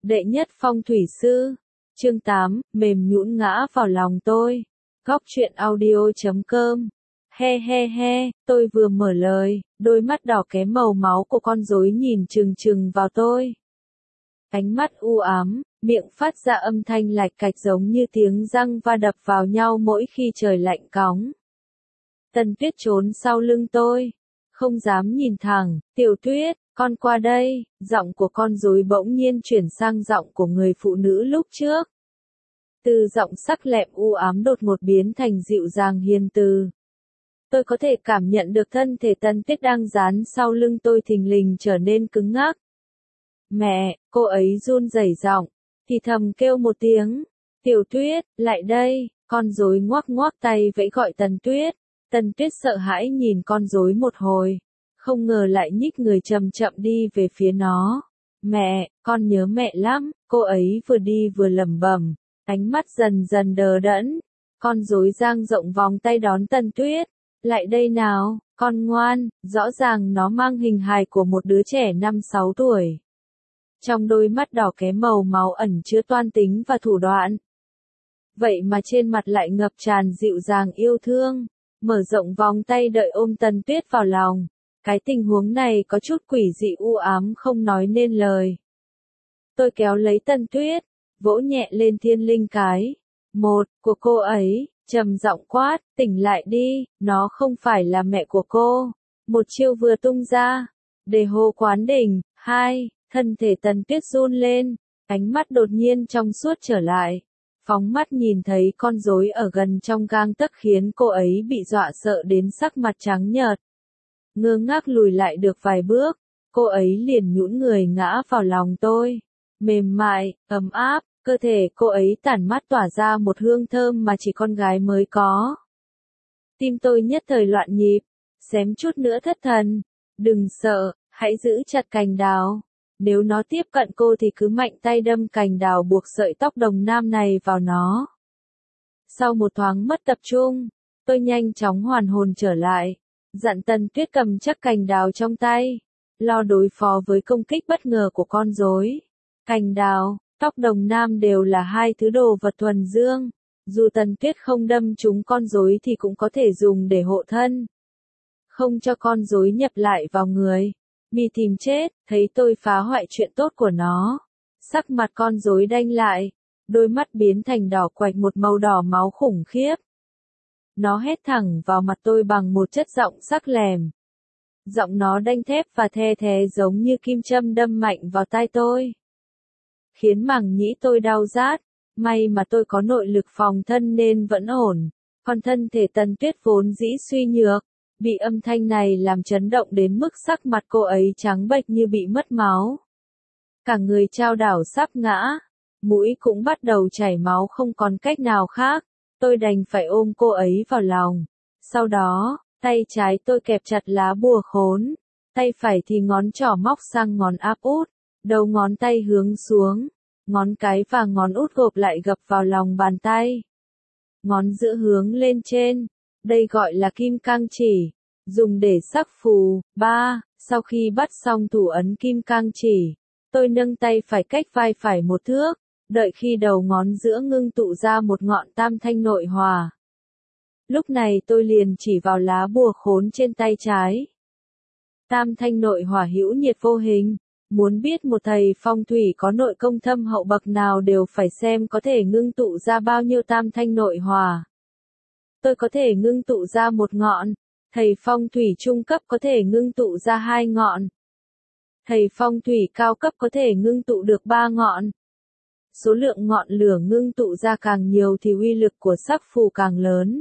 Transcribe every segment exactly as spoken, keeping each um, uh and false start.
Đệ nhất phong thủy sư. Chương tám, mềm nhũn ngã vào lòng tôi. Góc truyện audio chấm com. He he he, tôi vừa mở lời, đôi mắt đỏ kém màu máu của con rối nhìn chừng chừng vào tôi. Ánh mắt u ám, miệng phát ra âm thanh lạch cạch giống như tiếng răng va đập vào nhau mỗi khi trời lạnh cóng. Tần Tuyết trốn sau lưng tôi, không dám nhìn thẳng. Tiểu Tuyết, con qua đây. Giọng của con rối bỗng nhiên chuyển sang giọng của người phụ nữ lúc trước. Từ giọng sắc lẹm u ám đột ngột biến thành dịu dàng hiền từ. Tôi có thể cảm nhận được thân thể Tần Tuyết đang dán sau lưng tôi thình lình trở nên cứng ngắc. Mẹ, cô ấy run rẩy giọng, thì thầm kêu một tiếng. Tiểu Tuyết, lại đây. Con rối ngoác ngoác tay vẫy gọi Tần Tuyết. Tần Tuyết sợ hãi nhìn con rối một hồi, không ngờ lại nhích người chậm chậm đi về phía nó. Mẹ, con nhớ mẹ lắm. Cô ấy vừa đi vừa lẩm bẩm, ánh mắt dần dần đờ đẫn. Con rối dang rộng vòng tay đón Tần Tuyết. Lại đây nào, con ngoan. Rõ ràng nó mang hình hài của một đứa trẻ năm sáu tuổi. Trong đôi mắt đỏ kém màu máu ẩn chứa toan tính và thủ đoạn. Vậy mà trên mặt lại ngập tràn dịu dàng yêu thương. Mở rộng vòng tay đợi ôm Tần Tuyết vào lòng. Cái tình huống này có chút quỷ dị u ám không nói nên lời. Tôi kéo lấy Tần Tuyết, vỗ nhẹ lên thiên linh cái. Một, của cô ấy, trầm giọng quát, tỉnh lại đi, nó không phải là mẹ của cô. Một chiêu vừa tung ra, để hô quán đỉnh. Hai, thân thể Tần Tuyết run lên, ánh mắt đột nhiên trong suốt trở lại. Phóng mắt nhìn thấy con rối ở gần trong gang tấc khiến cô ấy bị dọa sợ đến sắc mặt trắng nhợt. Ngơ ngác lùi lại được vài bước, cô ấy liền nhũn người ngã vào lòng tôi. Mềm mại, ấm áp, cơ thể cô ấy tản mát tỏa ra một hương thơm mà chỉ con gái mới có. Tim tôi nhất thời loạn nhịp, xém chút nữa thất thần. Đừng sợ, hãy giữ chặt cành đào. Nếu nó tiếp cận cô thì cứ mạnh tay đâm cành đào buộc sợi tóc đồng nam này vào nó. Sau một thoáng mất tập trung, tôi nhanh chóng hoàn hồn trở lại, dặn Tần Tuyết cầm chắc cành đào trong tay, lo đối phó với công kích bất ngờ của con rối. Cành đào, tóc đồng nam đều là hai thứ đồ vật thuần dương, dù Tần Tuyết không đâm trúng con rối thì cũng có thể dùng để hộ thân, không cho con rối nhập lại vào người. Mi tìm chết, thấy tôi phá hoại chuyện tốt của nó. Sắc mặt con rối đanh lại, đôi mắt biến thành đỏ quạch một màu đỏ máu khủng khiếp. Nó hét thẳng vào mặt tôi bằng một chất giọng sắc lẻm. Giọng nó đanh thép và the thé giống như kim châm đâm mạnh vào tai tôi, khiến màng nhĩ tôi đau rát. May mà tôi có nội lực phòng thân nên vẫn ổn, còn thân thể Tần Tuyết vốn dĩ suy nhược, bị âm thanh này làm chấn động đến mức sắc mặt cô ấy trắng bệch như bị mất máu. Cả người chao đảo sắp ngã, mũi cũng bắt đầu chảy máu không còn cách nào khác, tôi đành phải ôm cô ấy vào lòng. Sau đó, tay trái tôi kẹp chặt lá bùa khốn, tay phải thì ngón trỏ móc sang ngón áp út, đầu ngón tay hướng xuống, ngón cái và ngón út gộp lại gập vào lòng bàn tay. Ngón giữa hướng lên trên. Đây gọi là kim cang chỉ, dùng để sắc phù. Ba, sau khi bắt xong thủ ấn kim cang chỉ, tôi nâng tay phải cách vai phải một thước, đợi khi đầu ngón giữa ngưng tụ ra một ngọn tam thanh nội hòa. Lúc này tôi liền chỉ vào lá bùa khốn trên tay trái. Tam thanh nội hòa hữu nhiệt vô hình, muốn biết một thầy phong thủy có nội công thâm hậu bậc nào đều phải xem có thể ngưng tụ ra bao nhiêu tam thanh nội hòa. Tôi có thể ngưng tụ ra một ngọn, thầy phong thủy trung cấp có thể ngưng tụ ra hai ngọn. Thầy phong thủy cao cấp có thể ngưng tụ được ba ngọn. Số lượng ngọn lửa ngưng tụ ra càng nhiều thì uy lực của sắc phù càng lớn.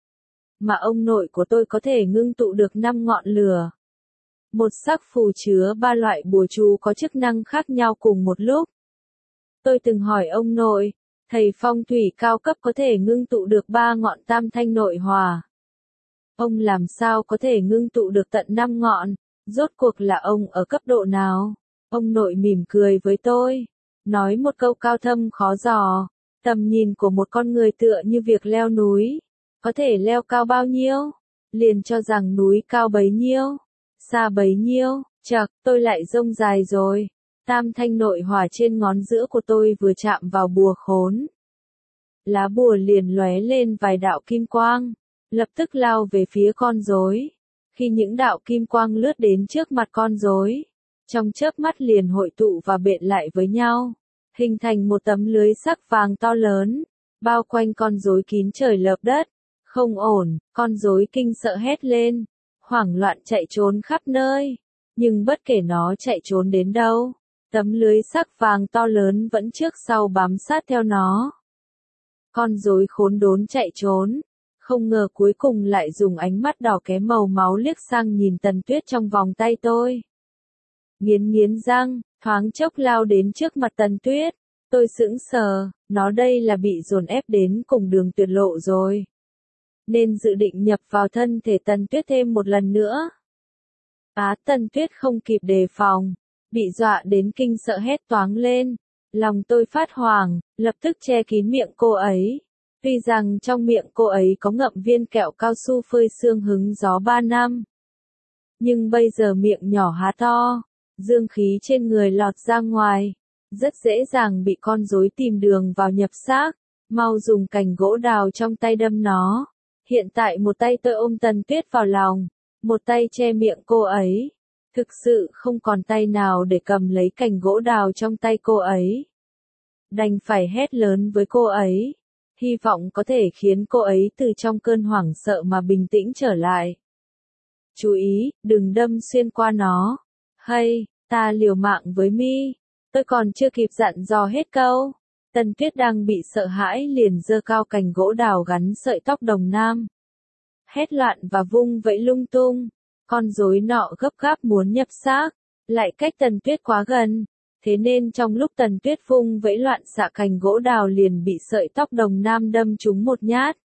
Mà ông nội của tôi có thể ngưng tụ được năm ngọn lửa. Một sắc phù chứa ba loại bùa chú có chức năng khác nhau cùng một lúc. Tôi từng hỏi ông nội, thầy phong thủy cao cấp có thể ngưng tụ được ba ngọn tam thanh nội hòa. Ông làm sao có thể ngưng tụ được tận năm ngọn? Rốt cuộc là ông ở cấp độ nào? Ông nội mỉm cười với tôi, nói một câu cao thâm khó dò. Tầm nhìn của một con người tựa như việc leo núi. Có thể leo cao bao nhiêu? Liền cho rằng núi cao bấy nhiêu, xa bấy nhiêu. Chậc, tôi lại rông dài rồi. Tam thanh nội hỏa trên ngón giữa của tôi vừa chạm vào bùa khốn. Lá bùa liền lóe lên vài đạo kim quang, lập tức lao về phía con rối. Khi những đạo kim quang lướt đến trước mặt con rối, trong chớp mắt liền hội tụ và bện lại với nhau, hình thành một tấm lưới sắc vàng to lớn, bao quanh con rối kín trời lợp đất. Không ổn, con rối kinh sợ hét lên, hoảng loạn chạy trốn khắp nơi. Nhưng bất kể nó chạy trốn đến đâu, tấm lưới sắc vàng to lớn vẫn trước sau bám sát theo nó. Con rối khốn đốn chạy trốn, không ngờ cuối cùng lại dùng ánh mắt đỏ ké màu máu liếc sang nhìn Tần Tuyết trong vòng tay tôi. Nghiến nghiến răng, thoáng chốc lao đến trước mặt Tần Tuyết. Tôi sững sờ, nó đây là bị dồn ép đến cùng đường tuyệt lộ rồi. Nên dự định nhập vào thân thể Tần Tuyết thêm một lần nữa. Á, Tần Tuyết không kịp đề phòng, bị dọa đến kinh sợ hét toáng lên. Lòng tôi phát hoảng, lập tức che kín miệng cô ấy. Tuy rằng trong miệng cô ấy có ngậm viên kẹo cao su phơi sương hứng gió ba năm. Nhưng bây giờ miệng nhỏ há to, dương khí trên người lọt ra ngoài, rất dễ dàng bị con rối tìm đường vào nhập xác. Mau dùng cành gỗ đào trong tay đâm nó. Hiện tại một tay tôi ôm Tần Tuyết vào lòng, một tay che miệng cô ấy. Thực sự không còn tay nào để cầm lấy cành gỗ đào trong tay cô ấy. Đành phải hét lớn với cô ấy, hy vọng có thể khiến cô ấy từ trong cơn hoảng sợ mà bình tĩnh trở lại. Chú ý, đừng đâm xuyên qua nó. Hay, ta liều mạng với mi. Tôi còn chưa kịp dặn dò hết câu. Tần Tuyết đang bị sợ hãi liền giơ cao cành gỗ đào gắn sợi tóc Đồng Nam. Hét loạn và vung vẫy lung tung. Con rối nọ gấp gáp muốn nhập xác, lại cách Tần Tuyết quá gần. Thế nên trong lúc Tần Tuyết vung vẫy loạn xạ cành gỗ đào liền bị sợi tóc Đồng Nam đâm trúng một nhát.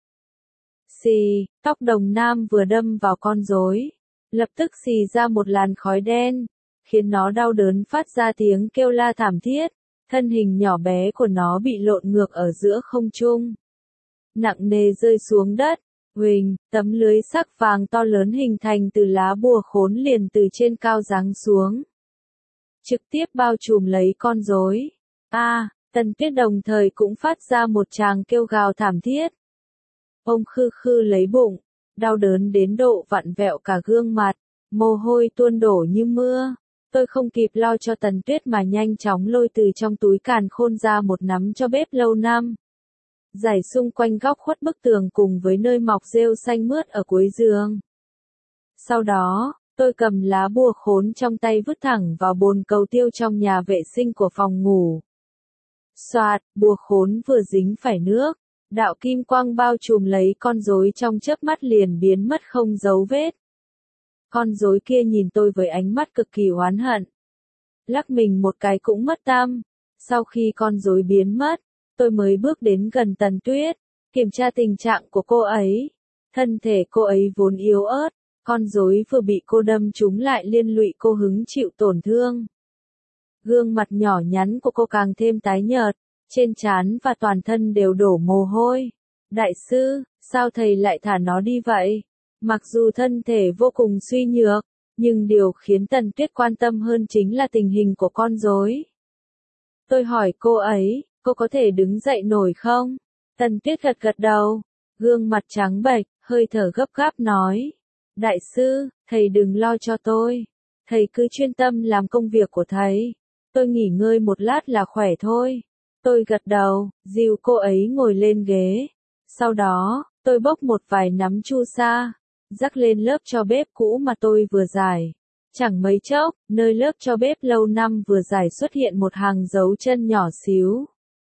Xì, tóc Đồng Nam vừa đâm vào con rối, lập tức xì ra một làn khói đen, khiến nó đau đớn phát ra tiếng kêu la thảm thiết. Thân hình nhỏ bé của nó bị lộn ngược ở giữa không trung, nặng nề rơi xuống đất. Huỳnh, tấm lưới sắc vàng to lớn hình thành từ lá bùa khốn liền từ trên cao giáng xuống, trực tiếp bao trùm lấy con rối. A, à, Tần Tuyết đồng thời cũng phát ra một tràng kêu gào thảm thiết. Ông khư khư lấy bụng, đau đớn đến độ vặn vẹo cả gương mặt, mồ hôi tuôn đổ như mưa. Tôi không kịp lo cho Tần Tuyết mà nhanh chóng lôi từ trong túi càn khôn ra một nắm cho bếp lâu năm. Giải xung quanh góc khuất bức tường cùng với nơi mọc rêu xanh mướt ở cuối giường. Sau đó, tôi cầm lá bùa khốn trong tay vứt thẳng vào bồn cầu tiêu trong nhà vệ sinh của phòng ngủ. Xoạt, bùa khốn vừa dính phải nước, đạo kim quang bao trùm lấy con rối trong chớp mắt liền biến mất không dấu vết. Con rối kia nhìn tôi với ánh mắt cực kỳ oán hận. Lắc mình một cái cũng mất tăm. Sau khi con rối biến mất, tôi mới bước đến gần Tần Tuyết, kiểm tra tình trạng của cô ấy. Thân thể cô ấy vốn yếu ớt, con rối vừa bị cô đâm trúng lại liên lụy cô hứng chịu tổn thương. Gương mặt nhỏ nhắn của cô càng thêm tái nhợt, trên trán và toàn thân đều đổ mồ hôi. Đại sư, sao thầy lại thả nó đi vậy? Mặc dù thân thể vô cùng suy nhược, nhưng điều khiến Tần Tuyết quan tâm hơn chính là tình hình của con rối. Tôi hỏi cô ấy, cô có thể đứng dậy nổi không? Tần Tuyết gật gật đầu, gương mặt trắng bệch, hơi thở gấp gáp nói. Đại sư, thầy đừng lo cho tôi. Thầy cứ chuyên tâm làm công việc của thầy. Tôi nghỉ ngơi một lát là khỏe thôi. Tôi gật đầu, dìu cô ấy ngồi lên ghế. Sau đó, tôi bốc một vài nắm chu sa, rắc lên lớp cho bếp cũ mà tôi vừa rải. Chẳng mấy chốc, nơi lớp cho bếp lâu năm vừa rải xuất hiện một hàng dấu chân nhỏ xíu.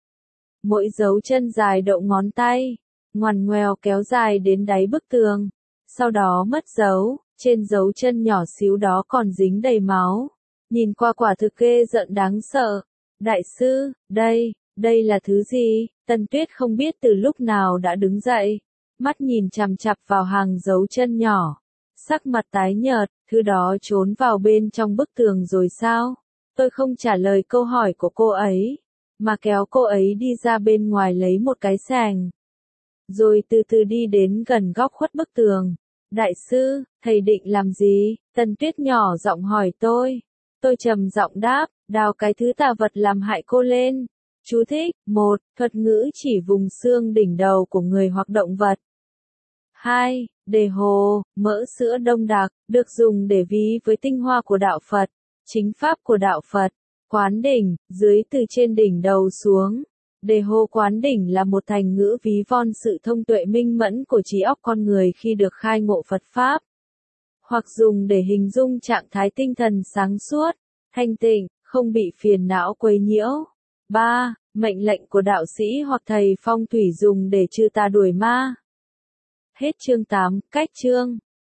Mỗi dấu chân dài đậu ngón tay, ngoằn ngoèo kéo dài đến đáy bức tường. Sau đó mất dấu, trên dấu chân nhỏ xíu đó còn dính đầy máu. Nhìn qua quả thực ghê giận đáng sợ. Đại sư, đây, đây là thứ gì? Tần Tuyết không biết từ lúc nào đã đứng dậy, mắt nhìn chằm chằm vào hàng dấu chân nhỏ. Sắc mặt tái nhợt, thứ đó trốn vào bên trong bức tường rồi sao? Tôi không trả lời câu hỏi của cô ấy, mà kéo cô ấy đi ra bên ngoài lấy một cái xàng. Rồi từ từ đi đến gần góc khuất bức tường. Đại sư, thầy định làm gì? Tần Tuyết nhỏ giọng hỏi tôi. Tôi trầm giọng đáp, đào cái thứ tà vật làm hại cô lên. Chú thích: một. Thuật ngữ chỉ vùng xương đỉnh đầu của người hoặc động vật. hai. Đề hồ, mỡ sữa đông đặc, được dùng để ví với tinh hoa của đạo Phật, chính pháp của đạo Phật. Quán đỉnh, dưới từ trên đỉnh đầu xuống. Đề hồ quán đỉnh là một thành ngữ ví von sự thông tuệ minh mẫn của trí óc con người khi được khai ngộ Phật Pháp, hoặc dùng để hình dung trạng thái tinh thần sáng suốt, thanh tịnh, không bị phiền não quấy nhiễu. ba. Mệnh lệnh của đạo sĩ hoặc thầy phong thủy dùng để trừ tà đuổi ma. Hết chương tám, cách chương.